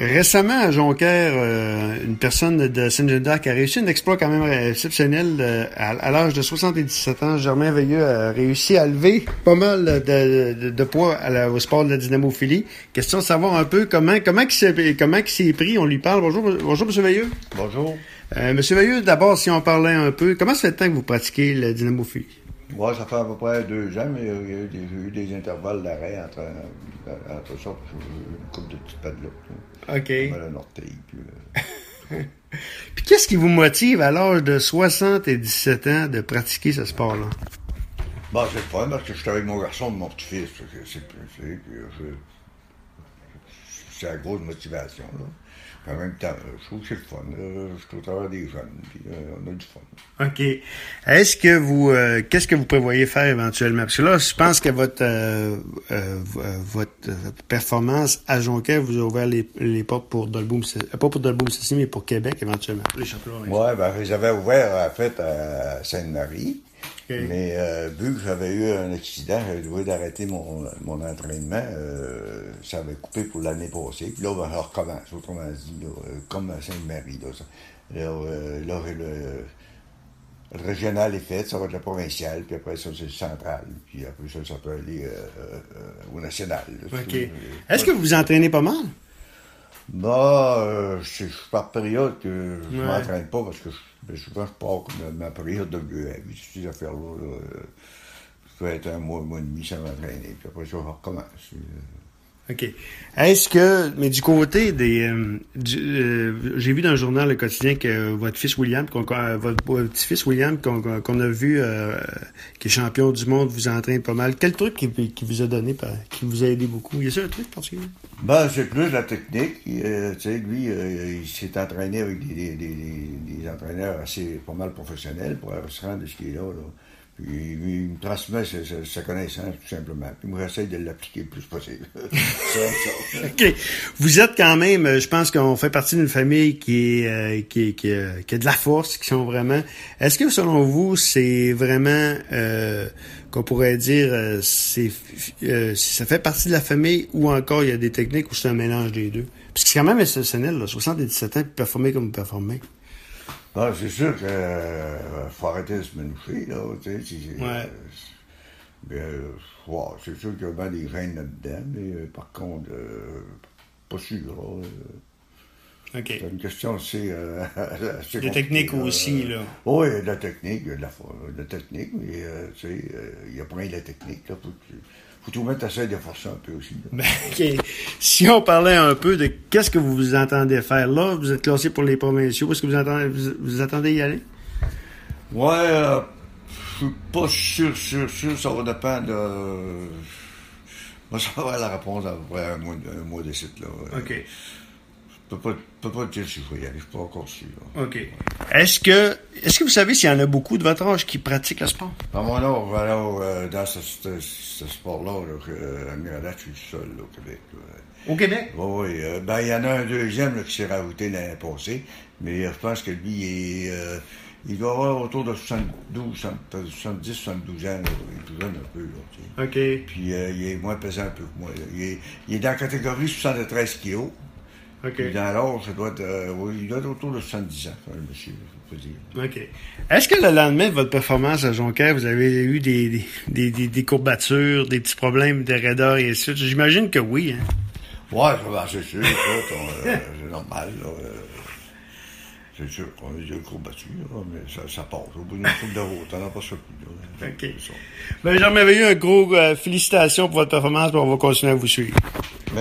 Récemment, à Jonquière, une personne de Saint-Jean-d'Arc a réussi un exploit quand même exceptionnel. À l'âge de 77 ans, Germain Veilleux a réussi à lever pas mal de poids au sport de la dynamophilie. Question de savoir un peu comment il s'est pris. On lui parle. Bonjour, M. Veilleux. Bonjour. M. Veilleux, d'abord, si on parlait un peu, comment ça fait le temps que vous pratiquez la dynamophilie? Ouais, ça fait à peu près 2 ans, mais il y a eu des intervalles d'arrêt entre ça, une couple de petites paddles. OK. Comme à la orteil, puis... Puis qu'est-ce qui vous motive à l'âge de 77 ans de pratiquer ce sport-là? Bon, c'est le fun, parce que je suis avec mon garçon et mon petit-fils. C'est la grosse motivation, là. En même temps, je trouve que c'est le fun. Je suis au travers des jeunes, puis on a du fun. OK. Est-ce que vous, qu'est-ce que vous prévoyez faire éventuellement? Parce que là, je pense que votre performance à Jonquière vous a ouvert les portes pour Dolbeau, pas pour Dolbeau, mais pour Québec éventuellement. Les championnats. Ouais, ben, je les avais ouverts, en fait, à Sainte-Marie. Okay. Mais vu que j'avais eu un accident, j'avais dû d'arrêter mon entraînement. Ça avait coupé pour l'année passée. Puis là, ben, je recommence, autrement dit, là, comme à Sainte-Marie. Là, le régional est fait, ça va être le provincial, puis après ça, c'est le central. Puis après ça peut aller au national. Là, OK. Est-ce que vous vous entraînez pas mal? Bah, je suis par période que je m'entraîne pas parce que souvent je pars comme ma période de ces affaires-là. Je peux être un mois et demi sans m'entraîner. Puis après ça, je recommence. OK. Est-ce que, mais du côté des... j'ai vu dans le journal Le Quotidien que votre fils William, votre petit-fils William, qu'on a vu, qui est champion du monde, vous entraîne pas mal. Quel truc qui vous a donné, qui vous a aidé beaucoup? Y a-t-il un truc particulier? Ben, c'est plus la technique. Tu sais, lui, il s'est entraîné avec des entraîneurs assez pas mal professionnels pour se rendre de ce qu'il est là. Puis il me transmet sa connaissance, tout simplement. Puis moi, j'essaie de l'appliquer le plus possible. ça. OK. Vous êtes quand même, je pense qu'on fait partie d'une famille qui a de la force, qui sont vraiment... Est-ce que, selon vous, c'est vraiment, qu'on pourrait dire, ça fait partie de la famille ou encore il y a des techniques où c'est un mélange des deux? Parce que c'est quand même exceptionnel, là, 77 ans, puis performer comme vous performez. Ah, c'est sûr que faut arrêter de se manoucher, là, tu sais. C'est sûr qu'il y a bien des gènes là-dedans, mais par contre, pas sûr. OK. C'est une question assez... des techniques aussi, là. Oui, il y a de la technique, il y a de la technique, mais tu sais, il y a plein de la technique, là. Faut tout mettre assez de force un peu aussi. Ben, OK. Si on parlait un peu de qu'est-ce que vous vous entendez faire là, vous êtes classé pour les provinciaux, est-ce que vous attendez y aller? Ouais, je suis pas sûr, ça va dépendre de... Moi, ça va avoir la réponse à peu près un mois de site, là. OK. Je peux pas dire si je vais y aller, je suis pas encore sûr. Là. OK. Est-ce que vous savez s'il y en a beaucoup de votre âge qui pratiquent le sport? À mon âge, alors, dans ce sport-là, à Miranda, je suis le seul là, au Québec. Là. Au Québec? Oui. Ben, il y en a un deuxième là, qui s'est rajouté l'année passée, mais je pense que lui, il doit avoir autour de 72 ans, là, il est plus jeune un peu. Là, OK. Puis il est moins pesant un peu que moi. Là. Il est dans la catégorie 73 kilos. OK. Puis dans l'âge, il doit être autour de 70 ans, monsieur, je peux dire. OK. Est-ce que le lendemain de votre performance à Jonquière, vous avez eu des courbatures, des petits problèmes de raideur et ainsi de suite? J'imagine que oui, hein? Ouais, c'est sûr, c'est normal, là. C'est sûr qu'on a des courbatures, mais ça passe. Au bout d'une coupe de route, on n'a pas ça plus, là. OK. Ben, j'en avais eu un gros félicitations pour votre performance, puis on va continuer à vous suivre.